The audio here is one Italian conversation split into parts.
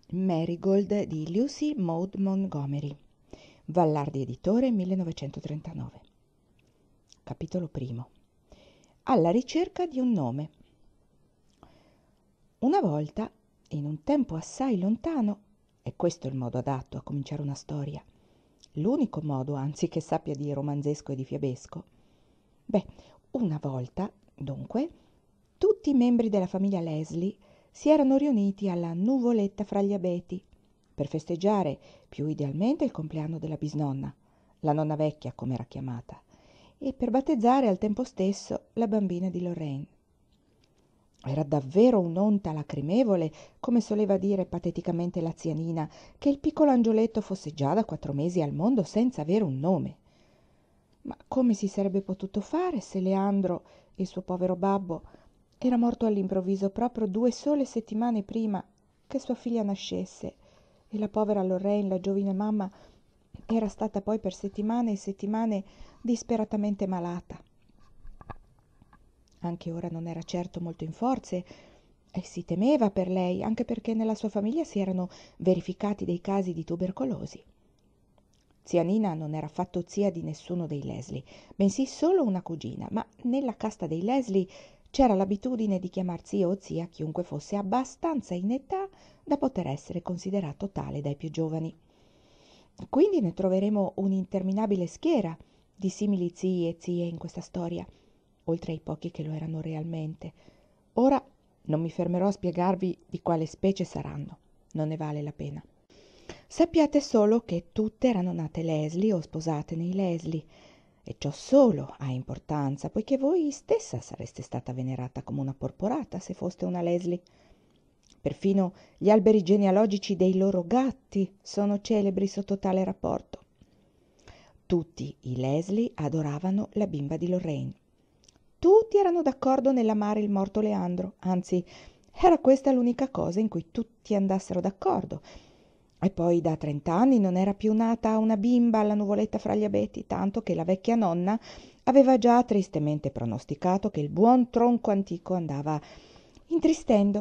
Marigold di Lucy Maud Montgomery, Vallardi Editore, 1939. Capitolo primo. Alla ricerca di un nome. Una volta, in un tempo assai lontano, e questo è il modo adatto a cominciare una storia, l'unico modo, anzi, che sappia di romanzesco e di fiabesco. Una volta, dunque, tutti i membri della famiglia Leslie si erano riuniti alla Nuvoletta fra gli abeti per festeggiare più idealmente il compleanno della bisnonna, la nonna vecchia come era chiamata, e per battezzare al tempo stesso la bambina di Lorraine. Era davvero un'onta lacrimevole, come soleva dire pateticamente la zia Nina, che il piccolo angioletto fosse già da 4 mesi al mondo senza avere un nome. Ma come si sarebbe potuto fare se Leandro, il suo povero babbo, era morto all'improvviso proprio 2 sole settimane prima che sua figlia nascesse, e la povera Lorraine, la giovine mamma, era stata poi per settimane e settimane disperatamente malata. Anche ora non era certo molto in forze e si temeva per lei, anche perché nella sua famiglia si erano verificati dei casi di tubercolosi. Zia Nina non era affatto zia di nessuno dei Leslie, bensì solo una cugina, ma nella casta dei Leslie c'era l'abitudine di chiamar zio o zia chiunque fosse abbastanza in età da poter essere considerato tale dai più giovani. Quindi ne troveremo un'interminabile schiera di simili zii e zie in questa storia, oltre ai pochi che lo erano realmente. Ora non mi fermerò a spiegarvi di quale specie saranno, non ne vale la pena. Sappiate solo che tutte erano nate Leslie o sposate nei Leslie, e ciò solo ha importanza, poiché voi stessa sareste stata venerata come una porporata se foste una Leslie. Perfino gli alberi genealogici dei loro gatti sono celebri sotto tale rapporto. Tutti i Leslie adoravano la bimba di Lorraine. Tutti erano d'accordo nell'amare il morto Leandro, anzi, era questa l'unica cosa in cui tutti andassero d'accordo. E poi da 30 anni non era più nata una bimba alla Nuvoletta fra gli abeti, tanto che la vecchia nonna aveva già tristemente pronosticato che il buon tronco antico andava intristendo.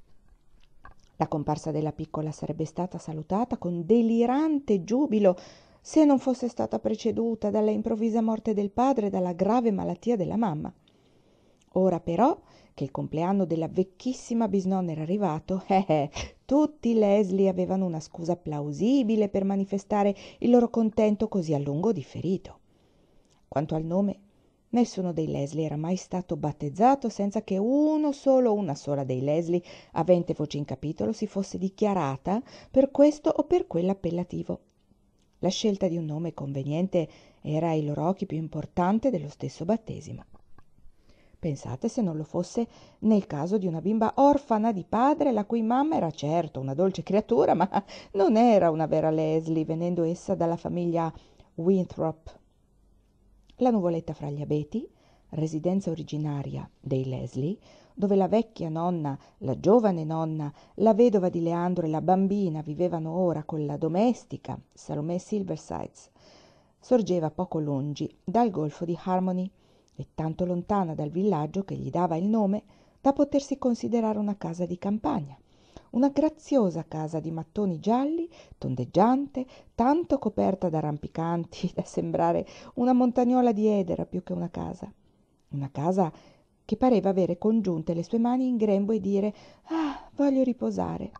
La comparsa della piccola sarebbe stata salutata con delirante giubilo se non fosse stata preceduta dalla improvvisa morte del padre e dalla grave malattia della mamma. Ora però che il compleanno della vecchissima bisnonna era arrivato, tutti i Leslie avevano una scusa plausibile per manifestare il loro contento così a lungo differito. Quanto al nome, nessuno dei Leslie era mai stato battezzato senza che una sola dei Leslie, avente voce in capitolo, si fosse dichiarata per questo o per quell'appellativo. La scelta di un nome conveniente era ai loro occhi più importante dello stesso battesimo. Pensate se non lo fosse nel caso di una bimba orfana di padre, la cui mamma era certo una dolce creatura, ma non era una vera Leslie, venendo essa dalla famiglia Winthrop. La Nuvoletta fra gli abeti, residenza originaria dei Leslie, dove la vecchia nonna, la giovane nonna, la vedova di Leandro e la bambina vivevano ora con la domestica Salomè Silversides, sorgeva poco lungi dal golfo di Harmony e tanto lontana dal villaggio che gli dava il nome da potersi considerare una casa di campagna, una graziosa casa di mattoni gialli, tondeggiante, tanto coperta da rampicanti da sembrare una montagnola di edera più che una casa che pareva avere congiunte le sue mani in grembo e dire «Ah, voglio riposare».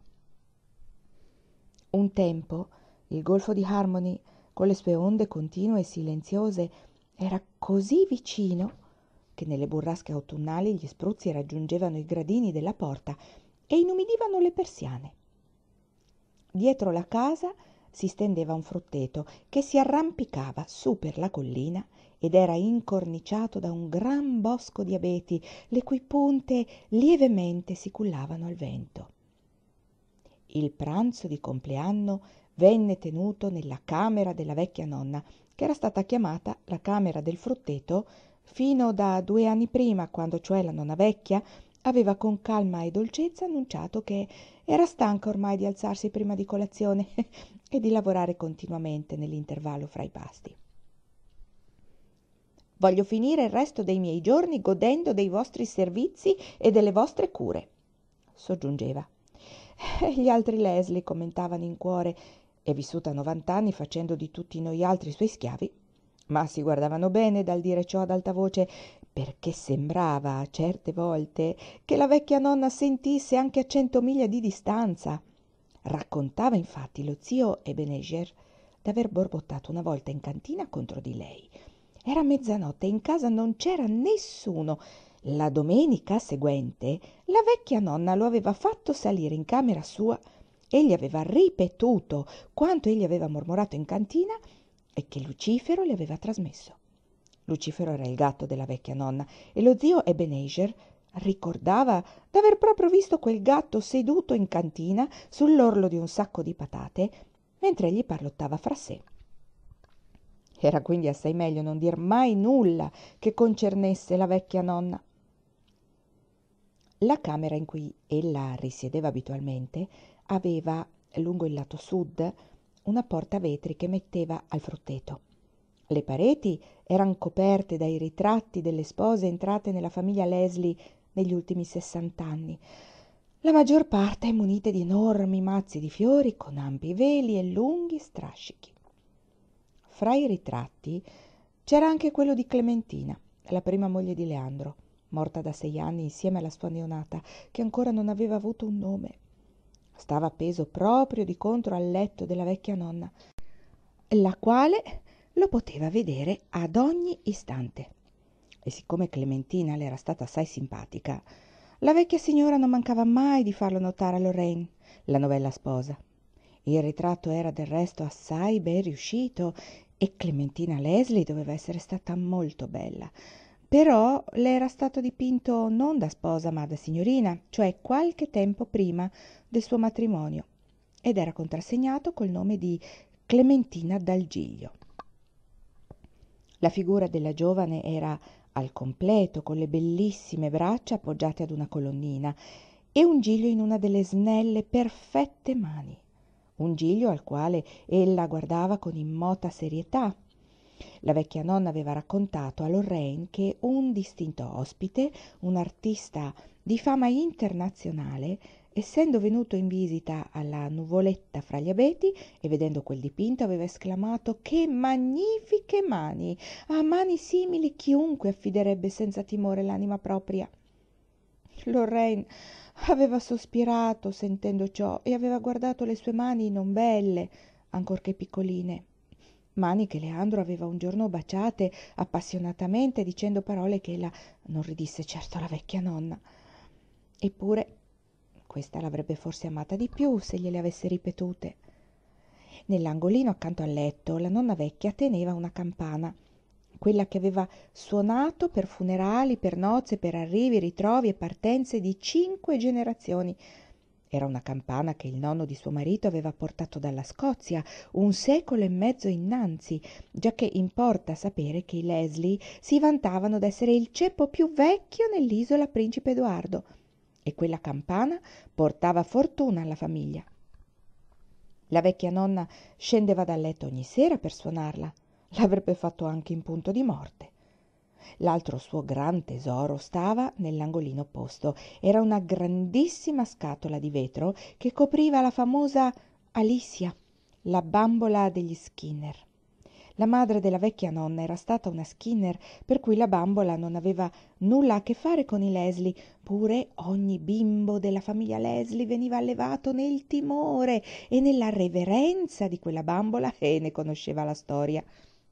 Un tempo il golfo di Harmony, con le sue onde continue e silenziose, era così vicino che nelle burrasche autunnali gli spruzzi raggiungevano i gradini della porta e inumidivano le persiane. Dietro la casa si stendeva un frutteto che si arrampicava su per la collina ed era incorniciato da un gran bosco di abeti, le cui punte lievemente si cullavano al vento. Il pranzo di compleanno venne tenuto nella camera della vecchia nonna, che era stata chiamata la camera del frutteto fino da 2 anni prima, quando cioè la nonna vecchia aveva con calma e dolcezza annunciato che era stanca ormai di alzarsi prima di colazione e di lavorare continuamente nell'intervallo fra i pasti. «Voglio finire il resto dei miei giorni godendo dei vostri servizi e delle vostre cure», soggiungeva. E gli altri Leslie commentavano in cuore: è vissuta 90 anni facendo di tutti noi altri suoi schiavi. Ma si guardavano bene dal dire ciò ad alta voce, perché sembrava certe volte che la vecchia nonna sentisse anche a 100 miglia di distanza. Raccontava infatti lo zio Ebenezer d'aver borbottato una volta in cantina contro di lei. Era mezzanotte e in casa non c'era nessuno. La domenica seguente la vecchia nonna lo aveva fatto salire in camera sua e gli aveva ripetuto quanto egli aveva mormorato in cantina e che Lucifero le aveva trasmesso. Lucifero era il gatto della vecchia nonna e lo zio Ebenezer ricordava d'aver proprio visto quel gatto seduto in cantina sull'orlo di un sacco di patate mentre egli parlottava fra sé. Era quindi assai meglio non dir mai nulla che concernesse la vecchia nonna. La camera in cui ella risiedeva abitualmente aveva, lungo il lato sud, una porta a vetri che metteva al frutteto. Le pareti eran coperte dai ritratti delle spose entrate nella famiglia Leslie negli ultimi 60 anni, la maggior parte munite di enormi mazzi di fiori con ampi veli e lunghi strascichi. Fra i ritratti c'era anche quello di Clementina, la prima moglie di Leandro, morta da 6 anni insieme alla sua neonata, che ancora non aveva avuto un nome. Stava appeso proprio di contro al letto della vecchia nonna, la quale lo poteva vedere ad ogni istante. E siccome Clementina le era stata assai simpatica, la vecchia signora non mancava mai di farlo notare a Lorraine, la novella sposa. Il ritratto era del resto assai ben riuscito e Clementina Leslie doveva essere stata molto bella, però le era stato dipinto non da sposa ma da signorina, cioè qualche tempo prima del suo matrimonio, ed era contrassegnato col nome di Clementina dal Giglio. La figura della giovane era al completo, con le bellissime braccia appoggiate ad una colonnina e un giglio in una delle snelle perfette mani, un giglio al quale ella guardava con immota serietà. La vecchia nonna aveva raccontato a Lorraine che un distinto ospite, un artista di fama internazionale, essendo venuto in visita alla nuvoletta fra gli abeti e vedendo quel dipinto aveva esclamato: che magnifiche mani! A mani simili chiunque affiderebbe senza timore l'anima propria. Lorraine aveva sospirato sentendo ciò e aveva guardato le sue mani non belle, ancorché piccoline, mani che Leandro aveva un giorno baciate appassionatamente, dicendo parole che ella non ridisse certo alla vecchia nonna. Eppure questa l'avrebbe forse amata di più se gliele avesse ripetute. Nell'angolino accanto al letto la nonna vecchia teneva una campana, quella che aveva suonato per funerali, per nozze, per arrivi, ritrovi e partenze di 5 generazioni. Era una campana che il nonno di suo marito aveva portato dalla Scozia 1 secolo e mezzo innanzi, giacché importa sapere che i Leslie si vantavano d'essere il ceppo più vecchio nell'isola Principe Edoardo, e quella campana portava fortuna alla famiglia. La vecchia nonna scendeva dal letto ogni sera per suonarla. L'avrebbe fatto anche in punto di morte. L'altro suo gran tesoro stava nell'angolino opposto. Era una grandissima scatola di vetro che copriva la famosa Alicia, la bambola degli Skinner. La madre della vecchia nonna era stata una Skinner, per cui la bambola non aveva nulla a che fare con i Leslie, pure ogni bimbo della famiglia Leslie veniva allevato nel timore e nella reverenza di quella bambola e ne conosceva la storia.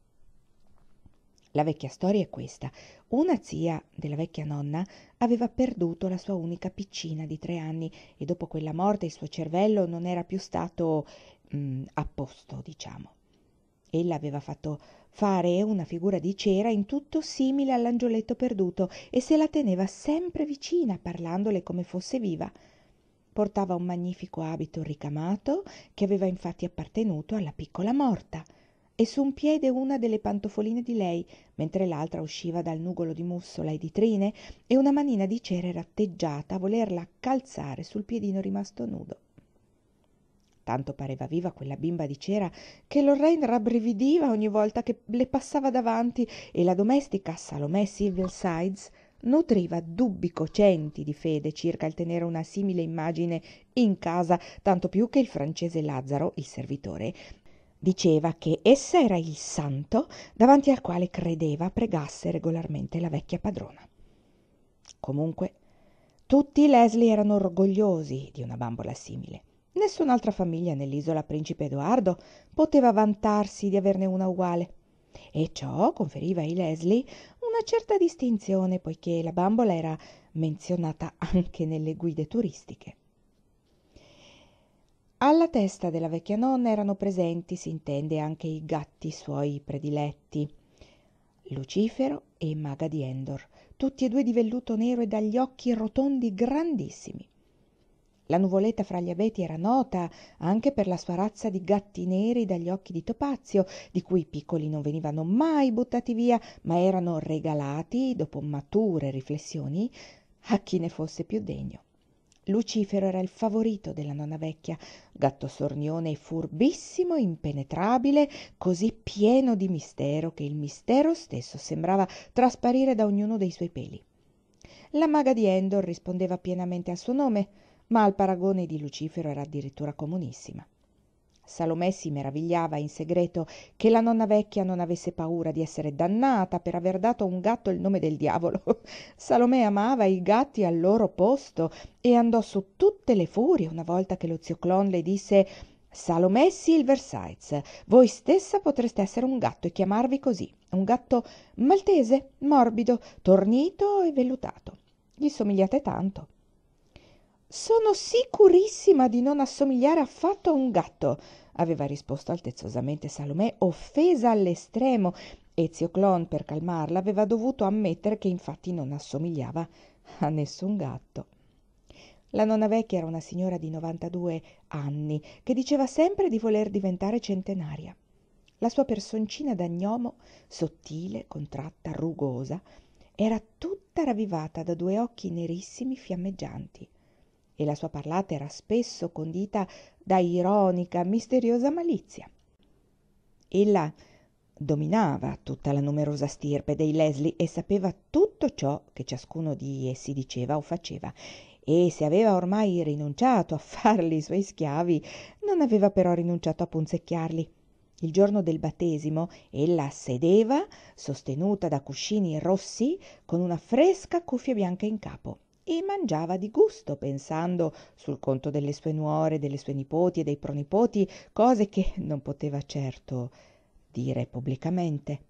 La vecchia storia è questa. Una zia della vecchia nonna aveva perduto la sua unica piccina di 3 anni e dopo quella morte il suo cervello non era più stato a posto, diciamo. Ella aveva fatto fare una figura di cera in tutto simile all'angioletto perduto e se la teneva sempre vicina, parlandole come fosse viva. Portava un magnifico abito ricamato che aveva infatti appartenuto alla piccola morta, e su un piede una delle pantofoline di lei, mentre l'altra usciva dal nugolo di mussola e di trine, e una manina di cera era atteggiata a volerla calzare sul piedino rimasto nudo. Tanto pareva viva quella bimba di cera che Lorraine rabbrividiva ogni volta che le passava davanti e la domestica Salomè Silversides nutriva dubbi cocenti di fede circa il tenere una simile immagine in casa, tanto più che il francese Lazzaro, il servitore, diceva che essa era il santo davanti al quale credeva pregasse regolarmente la vecchia padrona. Comunque, tutti i Leslie erano orgogliosi di una bambola simile. Nessun'altra famiglia nell'isola Principe Edoardo poteva vantarsi di averne una uguale, e ciò conferiva ai Leslie una certa distinzione, poiché la bambola era menzionata anche nelle guide turistiche. Alla testa della vecchia nonna erano presenti, si intende, anche i gatti suoi prediletti, Lucifero e Maga di Endor, tutti e due di velluto nero e dagli occhi rotondi grandissimi. La nuvoletta fra gli abeti era nota anche per la sua razza di gatti neri dagli occhi di topazio, di cui i piccoli non venivano mai buttati via, ma erano regalati, dopo mature riflessioni, a chi ne fosse più degno. Lucifero era il favorito della nonna vecchia, gatto sornione e furbissimo, impenetrabile, così pieno di mistero che il mistero stesso sembrava trasparire da ognuno dei suoi peli. La maga di Endor rispondeva pienamente al suo nome, ma al paragone di Lucifero era addirittura comunissima. Salomè si meravigliava in segreto che la nonna vecchia non avesse paura di essere dannata per aver dato a un gatto il nome del diavolo. Salomè amava i gatti al loro posto e andò su tutte le furie una volta che lo zio Clon le disse: «Salomè Silversides, voi stessa potreste essere un gatto e chiamarvi così, un gatto maltese, morbido, tornito e vellutato. Gli somigliate tanto». «Sono sicurissima di non assomigliare affatto a un gatto», aveva risposto altezzosamente Salomè, offesa all'estremo, e zio Clon, per calmarla, aveva dovuto ammettere che infatti non assomigliava a nessun gatto. La nonna vecchia era una signora di 92 anni che diceva sempre di voler diventare centenaria. La sua personcina da gnomo, sottile, contratta, rugosa, era tutta ravvivata da due occhi nerissimi fiammeggianti, e la sua parlata era spesso condita da ironica, misteriosa malizia. Ella dominava tutta la numerosa stirpe dei Leslie e sapeva tutto ciò che ciascuno di essi diceva o faceva, e se aveva ormai rinunciato a farli i suoi schiavi, non aveva però rinunciato a punzecchiarli. Il giorno del battesimo ella sedeva, sostenuta da cuscini rossi, con una fresca cuffia bianca in capo, e mangiava di gusto, pensando sul conto delle sue nuore, delle sue nipoti e dei pronipoti, cose che non poteva certo dire pubblicamente.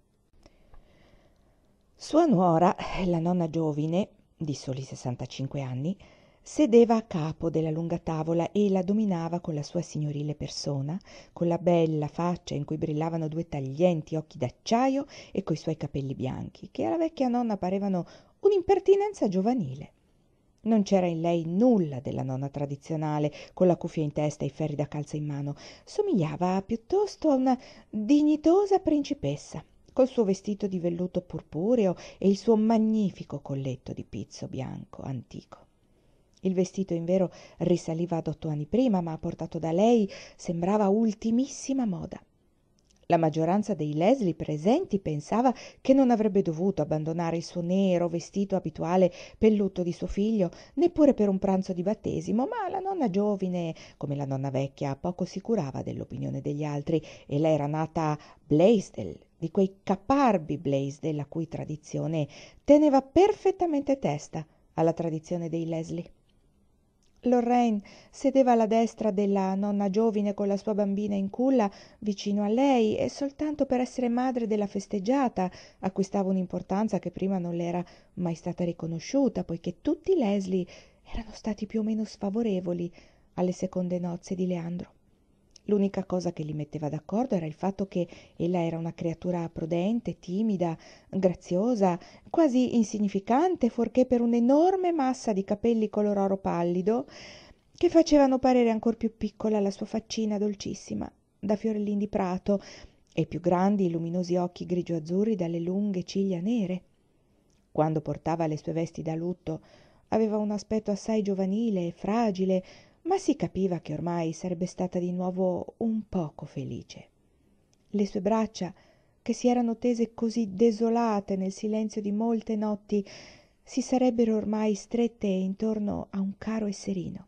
Sua nuora, la nonna Giovine, di soli 65 anni, sedeva a capo della lunga tavola e la dominava con la sua signorile persona, con la bella faccia in cui brillavano due taglienti occhi d'acciaio e coi suoi capelli bianchi, che alla vecchia nonna parevano un'impertinenza giovanile. Non c'era in lei nulla della nonna tradizionale, con la cuffia in testa e i ferri da calza in mano. Somigliava piuttosto a una dignitosa principessa, col suo vestito di velluto purpureo e il suo magnifico colletto di pizzo bianco antico. Il vestito, invero, risaliva ad 8 anni prima, ma portato da lei sembrava ultimissima moda. La maggioranza dei Leslie presenti pensava che non avrebbe dovuto abbandonare il suo nero vestito abituale per il lutto di suo figlio, neppure per un pranzo di battesimo, ma la nonna Giovine, come la nonna vecchia, poco si curava dell'opinione degli altri. Ella era nata Blaisdell, di quei caparbi Blaisdell la cui tradizione teneva perfettamente testa alla tradizione dei Leslie. Lorraine sedeva alla destra della nonna Giovine con la sua bambina in culla vicino a lei, e soltanto per essere madre della festeggiata acquistava un'importanza che prima non le era mai stata riconosciuta, poiché tutti i Leslie erano stati più o meno sfavorevoli alle seconde nozze di Leandro. L'unica cosa che li metteva d'accordo era il fatto che ella era una creatura prudente, timida, graziosa, quasi insignificante, fuorché per un'enorme massa di capelli color oro pallido che facevano parere ancor più piccola la sua faccina dolcissima da fiorellin di prato, e più grandi i luminosi occhi grigio-azzurri dalle lunghe ciglia nere. Quando portava le sue vesti da lutto aveva un aspetto assai giovanile e fragile, ma si capiva che ormai sarebbe stata di nuovo un poco felice. Le sue braccia, che si erano tese così desolate nel silenzio di molte notti, si sarebbero ormai strette intorno a un caro esserino.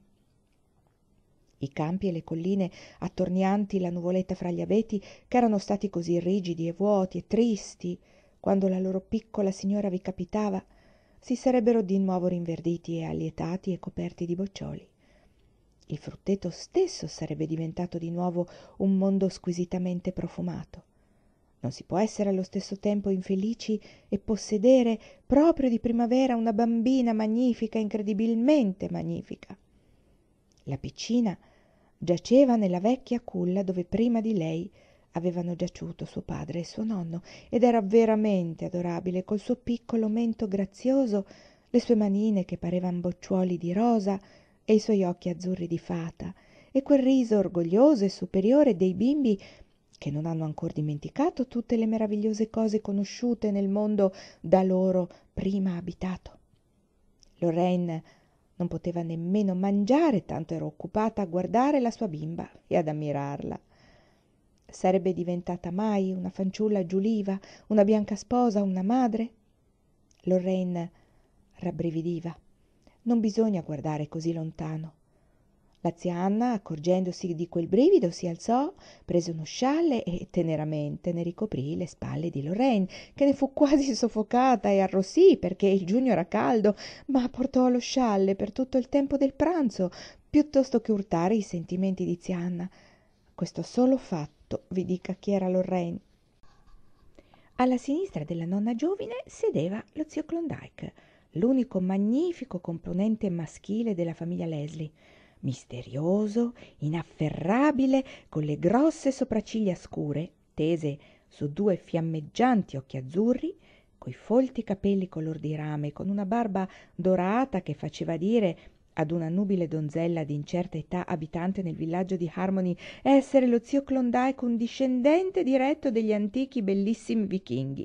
I campi e le colline attornianti la nuvoletta fra gli abeti, che erano stati così rigidi e vuoti e tristi quando la loro piccola signora vi capitava, si sarebbero di nuovo rinverditi e allietati e coperti di boccioli. Il frutteto stesso sarebbe diventato di nuovo un mondo squisitamente profumato. Non si può essere allo stesso tempo infelici e possedere proprio di primavera una bambina magnifica, incredibilmente magnifica. La piccina giaceva nella vecchia culla dove prima di lei avevano giaciuto suo padre e suo nonno, ed era veramente adorabile, col suo piccolo mento grazioso, le sue manine che parevan bocciuoli di rosa e i suoi occhi azzurri di fata, e quel riso orgoglioso e superiore dei bimbi che non hanno ancor dimenticato tutte le meravigliose cose conosciute nel mondo da loro prima abitato. Lorraine non poteva nemmeno mangiare, tanto era occupata a guardare la sua bimba e ad ammirarla. Sarebbe diventata mai una fanciulla giuliva, una bianca sposa, una madre? Lorraine rabbrividiva. Non bisogna guardare così lontano. La zia Anna, accorgendosi di quel brivido, si alzò, prese uno scialle e teneramente ne ricoprì le spalle di Lorraine, che ne fu quasi soffocata e arrossì perché il giugno era caldo, ma portò lo scialle per tutto il tempo del pranzo, piuttosto che urtare i sentimenti di zia Anna. Questo solo fatto vi dica chi era Lorraine. Alla sinistra della nonna giovine sedeva lo zio Klondike, l'unico magnifico componente maschile della famiglia Leslie, misterioso, inafferrabile, con le grosse sopracciglia scure, tese su due fiammeggianti occhi azzurri, coi folti capelli color di rame, con una barba dorata che faceva dire ad una nubile donzella di incerta età abitante nel villaggio di Harmony essere lo zio Klondike un discendente diretto degli antichi bellissimi vichinghi.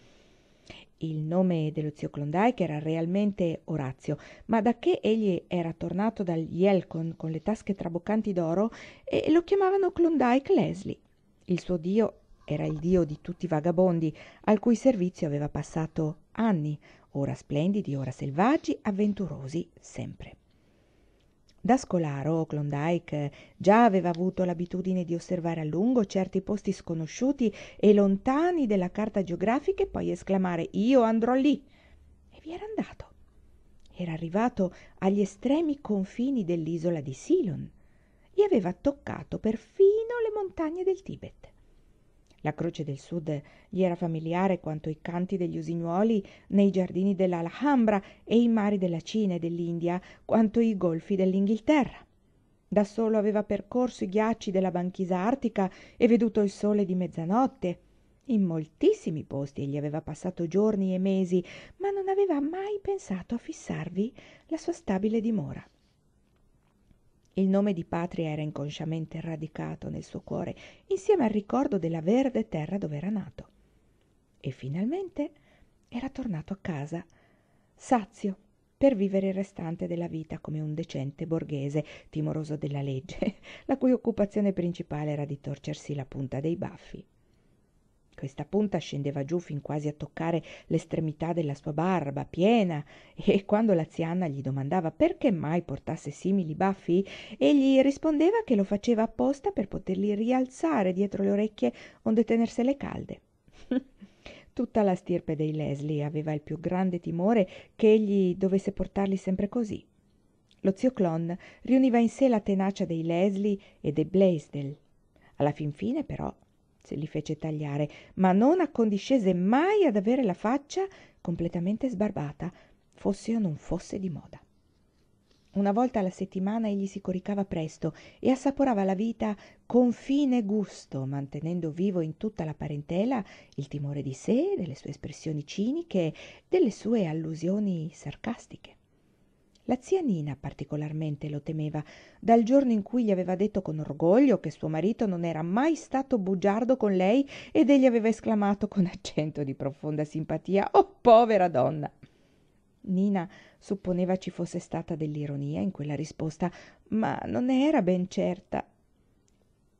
Il nome dello zio Klondike era realmente Orazio, ma da che egli era tornato dal Yelcon con le tasche traboccanti d'oro, lo chiamavano Klondike Leslie. Il suo dio era il dio di tutti i vagabondi, al cui servizio aveva passato anni, ora splendidi, ora selvaggi, avventurosi, sempre. Da scolaro Klondike già aveva avuto l'abitudine di osservare a lungo certi posti sconosciuti e lontani della carta geografica e poi esclamare «Io andrò lì!» E vi era andato. Era arrivato agli estremi confini dell'isola di Ceylon e aveva toccato perfino le montagne del Tibet. La Croce del Sud gli era familiare quanto i canti degli usignuoli nei giardini dell'Alhambra e i mari della Cina e dell'India quanto i golfi dell'Inghilterra. Da solo aveva percorso i ghiacci della banchisa artica e veduto il sole di mezzanotte. In moltissimi posti egli aveva passato giorni e mesi, ma non aveva mai pensato a fissarvi la sua stabile dimora. Il nome di patria era inconsciamente radicato nel suo cuore, insieme al ricordo della verde terra dove era nato. E finalmente era tornato a casa, sazio, per vivere il restante della vita come un decente borghese, timoroso della legge, la cui occupazione principale era di torcersi la punta dei baffi. Questa punta scendeva giù fin quasi a toccare l'estremità della sua barba piena, e quando la zia Anna gli domandava perché mai portasse simili baffi, egli rispondeva che lo faceva apposta per poterli rialzare dietro le orecchie onde tenersele calde. Tutta la stirpe dei Leslie aveva il più grande timore che egli dovesse portarli sempre così. Lo zio Clon riuniva in sé la tenacia dei Leslie e dei Blaisdell. Alla fin fine, però, se li fece tagliare, ma non accondiscese mai ad avere la faccia completamente sbarbata, fosse o non fosse di moda. Una volta alla settimana egli si coricava presto e assaporava la vita con fine gusto, mantenendo vivo in tutta la parentela il timore di sé, delle sue espressioni ciniche, delle sue allusioni sarcastiche. La zia Nina particolarmente lo temeva, dal giorno in cui gli aveva detto con orgoglio che suo marito non era mai stato bugiardo con lei ed egli aveva esclamato con accento di profonda simpatia «Oh, povera donna!». Nina supponeva ci fosse stata dell'ironia in quella risposta, ma non ne era ben certa.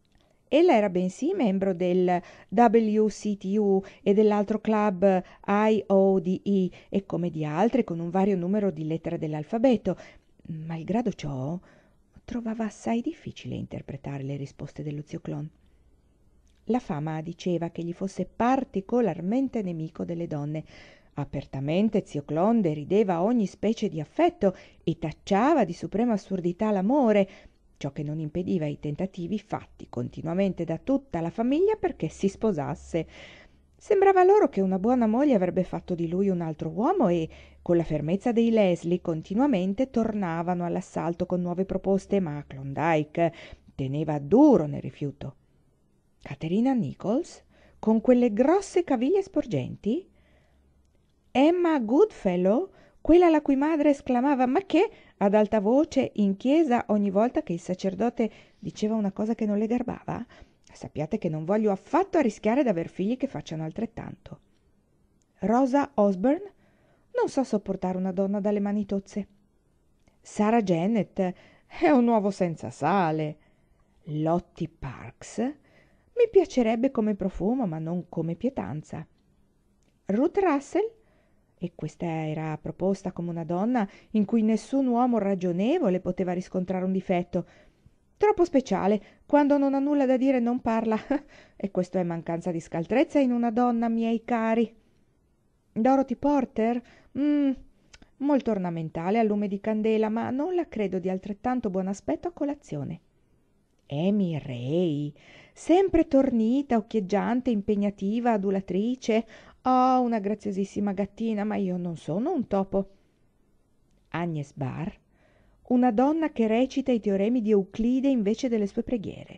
Ella era bensì membro del WCTU e dell'altro club IODE e come di altri con un vario numero di lettere dell'alfabeto. Malgrado ciò, trovava assai difficile interpretare le risposte dello zio Clon. La fama diceva che gli fosse particolarmente nemico delle donne. Apertamente zio Clon derideva ogni specie di affetto e tacciava di suprema assurdità l'amore, ciò che non impediva i tentativi fatti continuamente da tutta la famiglia perché si sposasse. Sembrava loro che una buona moglie avrebbe fatto di lui un altro uomo e, con la fermezza dei Leslie, continuamente tornavano all'assalto con nuove proposte, ma Klondike teneva duro nel rifiuto. Caterina Nichols? Con quelle grosse caviglie sporgenti? Emma Goodfellow? Quella la cui madre esclamava «Ma che?» ad alta voce in chiesa ogni volta che il sacerdote diceva una cosa che non le garbava? Sappiate che non voglio affatto arrischiare d'aver figli che facciano altrettanto. Rosa Osborne? Non so sopportare una donna dalle mani tozze. Sarah Janet è un uovo senza sale. Lottie Parks? Mi piacerebbe come profumo, ma non come pietanza. Ruth Russell? E questa era proposta come una donna in cui nessun uomo ragionevole poteva riscontrare un difetto. Troppo speciale, quando non ha nulla da dire non parla, e questo è mancanza di scaltrezza in una donna, miei cari. Dorothy Porter? Molto ornamentale al lume di candela, ma non la credo di altrettanto buon aspetto a colazione. Amy Ray, sempre tornita, occhieggiante, impegnativa, adulatrice. Oh, una graziosissima gattina, ma io non sono un topo. Agnes Barr, una donna che recita i teoremi di Euclide invece delle sue preghiere.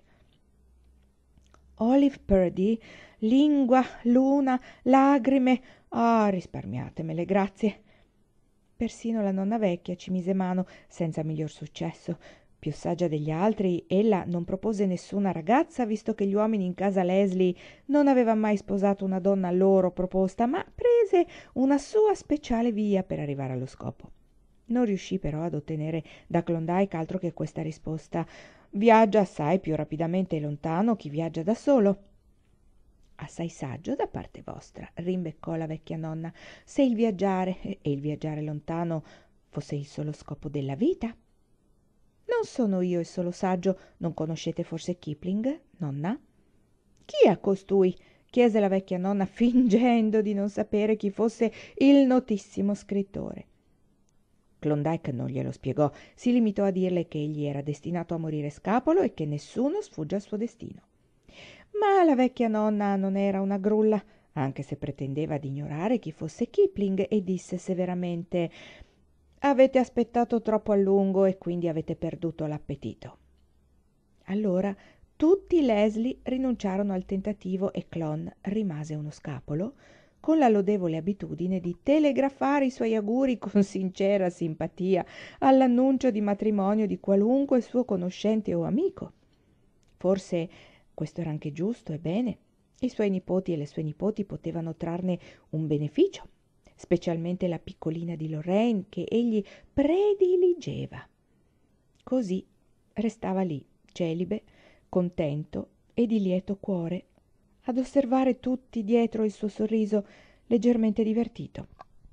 Olive Purdy, lingua, luna, lagrime. Ah, risparmiatemele, grazie. Persino la nonna vecchia ci mise mano, senza miglior successo. Più saggia degli altri, ella non propose nessuna ragazza, visto che gli uomini in casa Leslie non avevano mai sposato una donna loro proposta, ma prese una sua speciale via per arrivare allo scopo. Non riuscì però ad ottenere da Klondike altro che questa risposta: viaggia assai più rapidamente e lontano chi viaggia da solo. Assai saggio da parte vostra, rimbeccò la vecchia nonna, se il viaggiare e il viaggiare lontano fosse il solo scopo della vita. Non sono io il solo saggio, non conoscete forse Kipling, nonna? Chi è costui? Chiese la vecchia nonna, fingendo di non sapere chi fosse il notissimo scrittore. Klondike non glielo spiegò, si limitò a dirle che egli era destinato a morire scapolo e che nessuno sfugge al suo destino. Ma la vecchia nonna non era una grulla, anche se pretendeva di ignorare chi fosse Kipling, e disse severamente: avete aspettato troppo a lungo e quindi avete perduto l'appetito. Allora tutti i Leslie rinunciarono al tentativo e Clon rimase uno scapolo, con la lodevole abitudine di telegrafare i suoi auguri con sincera simpatia all'annuncio di matrimonio di qualunque suo conoscente o amico. Forse questo era anche giusto e bene. I suoi nipoti e le sue nipoti potevano trarne un beneficio, specialmente la piccolina di Lorraine che egli prediligeva. Così restava lì, celibe, contento e di lieto cuore, ad osservare tutti dietro il suo sorriso leggermente divertito.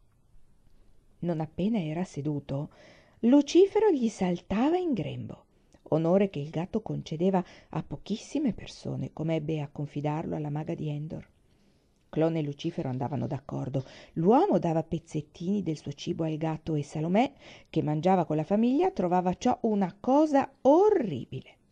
Non appena era seduto, Lucifero gli saltava in grembo, onore che il gatto concedeva a pochissime persone, come ebbe a confidarlo alla maga di Endor. Clone e Lucifero andavano d'accordo. L'uomo dava pezzettini del suo cibo al gatto e Salomè, che mangiava con la famiglia, trovava ciò una cosa orribile.